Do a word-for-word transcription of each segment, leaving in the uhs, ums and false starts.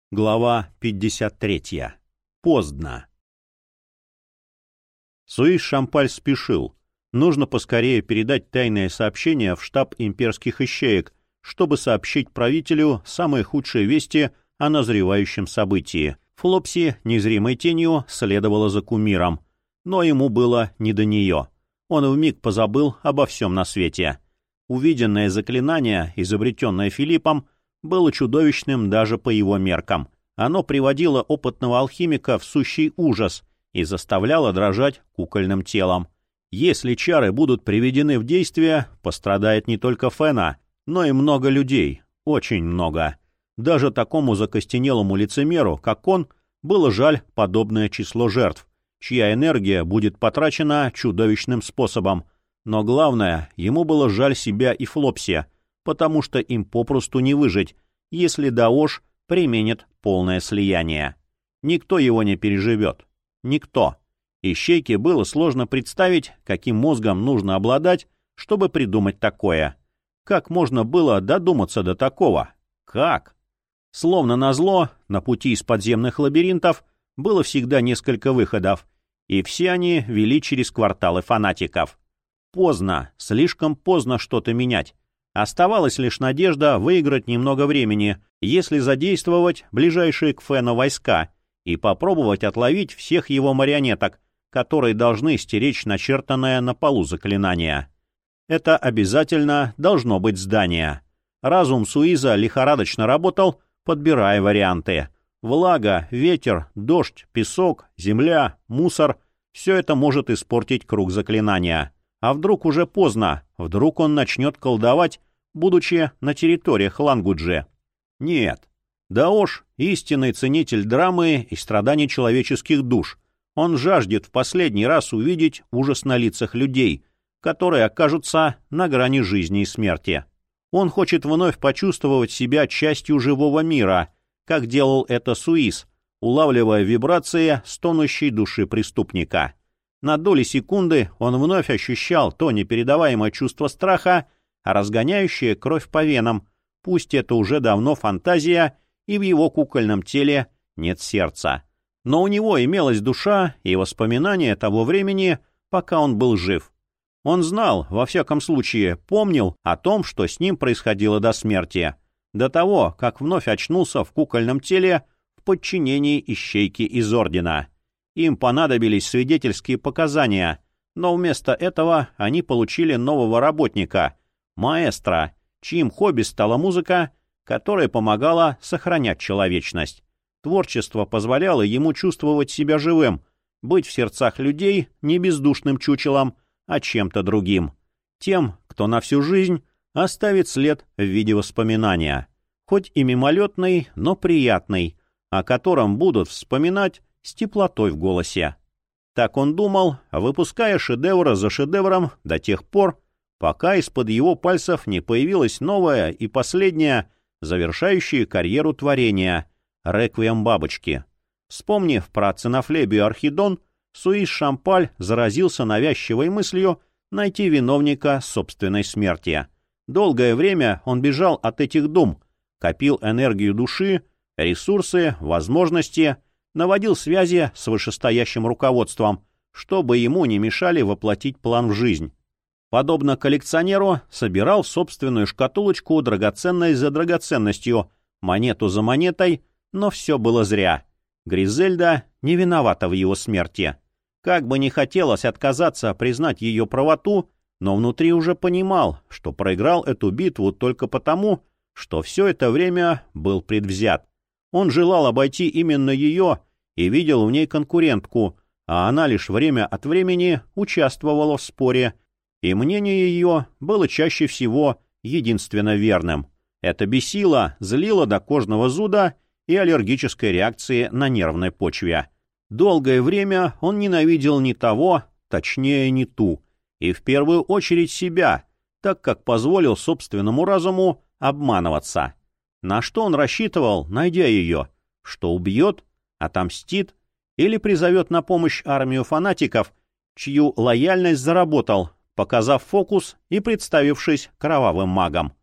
Глава пятьдесят третья. Поздно. Суис Шампаль спешил. Нужно поскорее передать тайное сообщение в штаб имперских ищеек, чтобы сообщить правителю самые худшие вести о назревающем событии. Флопси незримой тенью следовала за кумиром, но ему было не до нее. Он вмиг позабыл обо всем на свете. Увиденное заклинание, изобретенное Филиппом, было чудовищным даже по его меркам. Оно приводило опытного алхимика в сущий ужас и заставляло дрожать кукольным телом. Если чары будут приведены в действие, пострадает не только Фена, но и много людей, очень много. Даже такому закостенелому лицемеру, как он, было жаль подобное число жертв, чья энергия будет потрачена чудовищным способом. Но главное, ему было жаль себя и Флопси, потому что им попросту не выжить, если Даош применит полное слияние. Никто его не переживет. Никто. Ищейке было сложно представить, каким мозгом нужно обладать, чтобы придумать такое. Как можно было додуматься до такого? Как? Словно назло, на пути из подземных лабиринтов было всегда несколько выходов, и все они вели через кварталы фанатиков. Поздно, слишком поздно что-то менять. Оставалась лишь надежда выиграть немного времени, если задействовать ближайшие к Фену войска и попробовать отловить всех его марионеток, которые должны стеречь начертанное на полу заклинание. Это обязательно должно быть здание. Разум Суиза лихорадочно работал, подбирая варианты. Влага, ветер, дождь, песок, земля, мусор — все это может испортить круг заклинания. А вдруг уже поздно, вдруг он начнет колдовать, будучи на территориях Лангуджи. Нет. Даош — истинный ценитель драмы и страданий человеческих душ. Он жаждет в последний раз увидеть ужас на лицах людей, которые окажутся на грани жизни и смерти. Он хочет вновь почувствовать себя частью живого мира, как делал это Суис, улавливая вибрации стонущей души преступника. На доли секунды он вновь ощущал то непередаваемое чувство страха, разгоняющее кровь по венам, пусть это уже давно фантазия, и в его кукольном теле нет сердца. Но у него имелась душа и воспоминания того времени, пока он был жив. Он знал, во всяком случае, помнил о том, что с ним происходило до смерти, до того, как вновь очнулся в кукольном теле в подчинении ищейки из Ордена. Им понадобились свидетельские показания, но вместо этого они получили нового работника, маэстро, чьим хобби стала музыка, которая помогала сохранять человечность. Творчество позволяло ему чувствовать себя живым, быть в сердцах людей не бездушным чучелом, а чем-то другим. Тем, кто на всю жизнь оставит след в виде воспоминания, хоть и мимолетный, но приятный, о котором будут вспоминать с теплотой в голосе. Так он думал, выпуская шедевр за шедевром до тех пор, пока из-под его пальцев не появилось новое и последнее, завершающее карьеру творения — «Реквием бабочки». Вспомнив про Цинофлебию Архидон, Суис Шампаль заразился навязчивой мыслью найти виновника собственной смерти. Долгое время он бежал от этих дум, копил энергию души, ресурсы, возможности, наводил связи с вышестоящим руководством, чтобы ему не мешали воплотить план в жизнь. Подобно коллекционеру, собирал в собственную шкатулочку драгоценность за драгоценностью, монету за монетой, но все было зря. Гризельда не виновата в его смерти. Как бы ни хотелось отказаться признать ее правоту, но внутри уже понимал, что проиграл эту битву только потому, что все это время был предвзят. Он желал обойти именно ее и видел в ней конкурентку, а она лишь время от времени участвовала в споре, и мнение ее было чаще всего единственно верным. Это бесило, злило до кожного зуда и аллергической реакции на нервной почве. Долгое время он ненавидел не того, точнее не ту, и в первую очередь себя, так как позволил собственному разуму обманываться. На что он рассчитывал, найдя ее? Что убьет, отомстит или призовет на помощь армию фанатиков, чью лояльность заработал, показав фокус и представившись кровавым магом.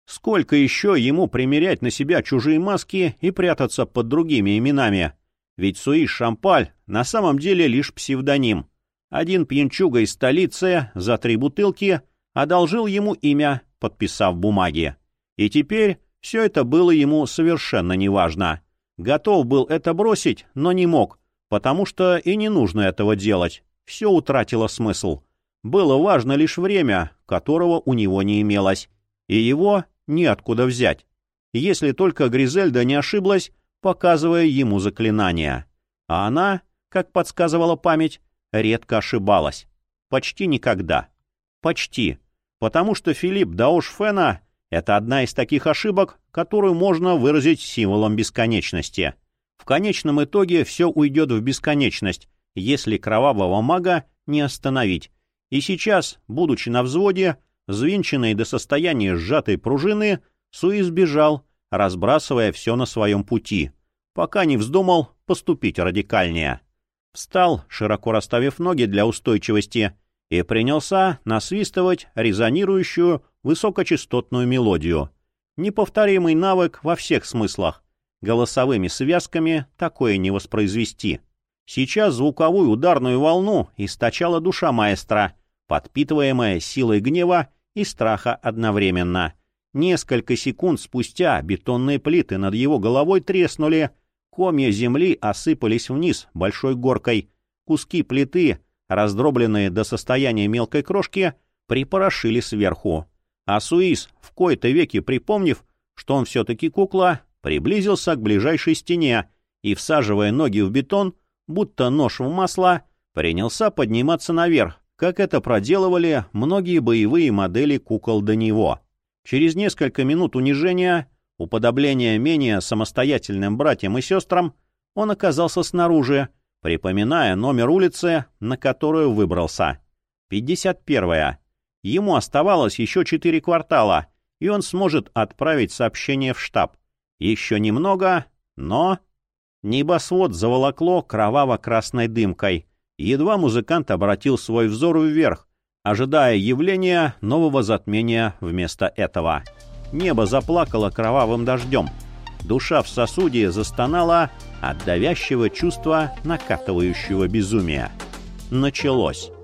Сколько еще ему примерять на себя чужие маски и прятаться под другими именами? Ведь Суис Шампаль на самом деле лишь псевдоним. Один пьянчуга из столицы за три бутылки одолжил ему имя, подписав бумаги. И теперь все это было ему совершенно неважно. Готов был это бросить, но не мог, потому что и не нужно этого делать. Все утратило смысл. Было важно лишь время, которого у него не имелось. И его неоткуда взять. Если только Гризельда не ошиблась, показывая ему заклинание. А она, как подсказывала память, редко ошибалась. Почти никогда. Почти. Потому что Филипп Даош-Фена — это одна из таких ошибок, которую можно выразить символом бесконечности. В конечном итоге все уйдет в бесконечность, если кровавого мага не остановить. И сейчас, будучи на взводе, взвинченный до состояния сжатой пружины, Суис бежал, разбрасывая все на своем пути, пока не вздумал поступить радикальнее. Встал, широко расставив ноги для устойчивости, и принялся насвистывать резонирующую высокочастотную мелодию. Неповторимый навык во всех смыслах. Голосовыми связками такое не воспроизвести. Сейчас звуковую ударную волну источала душа маэстро, подпитываемая силой гнева и страха одновременно. Несколько секунд спустя бетонные плиты над его головой треснули, комья земли осыпались вниз большой горкой, куски плиты, раздробленные до состояния мелкой крошки, припорошили сверху. А Суис, в кои-то веки припомнив, что он все-таки кукла, приблизился к ближайшей стене и, всаживая ноги в бетон, будто нож в масло, принялся подниматься наверх, как это проделывали многие боевые модели кукол до него. Через несколько минут унижения, уподобления менее самостоятельным братьям и сестрам, он оказался снаружи, припоминая номер улицы, на которую выбрался. пятьдесят первая. Ему оставалось еще четыре квартала, и он сможет отправить сообщение в штаб. Еще немного, но... Небосвод заволокло кроваво-красной дымкой. Едва музыкант обратил свой взор вверх, ожидая явления нового затмения вместо этого. Небо заплакало кровавым дождем. Душа в сосуде застонала от давящего чувства накатывающего безумия. Началось.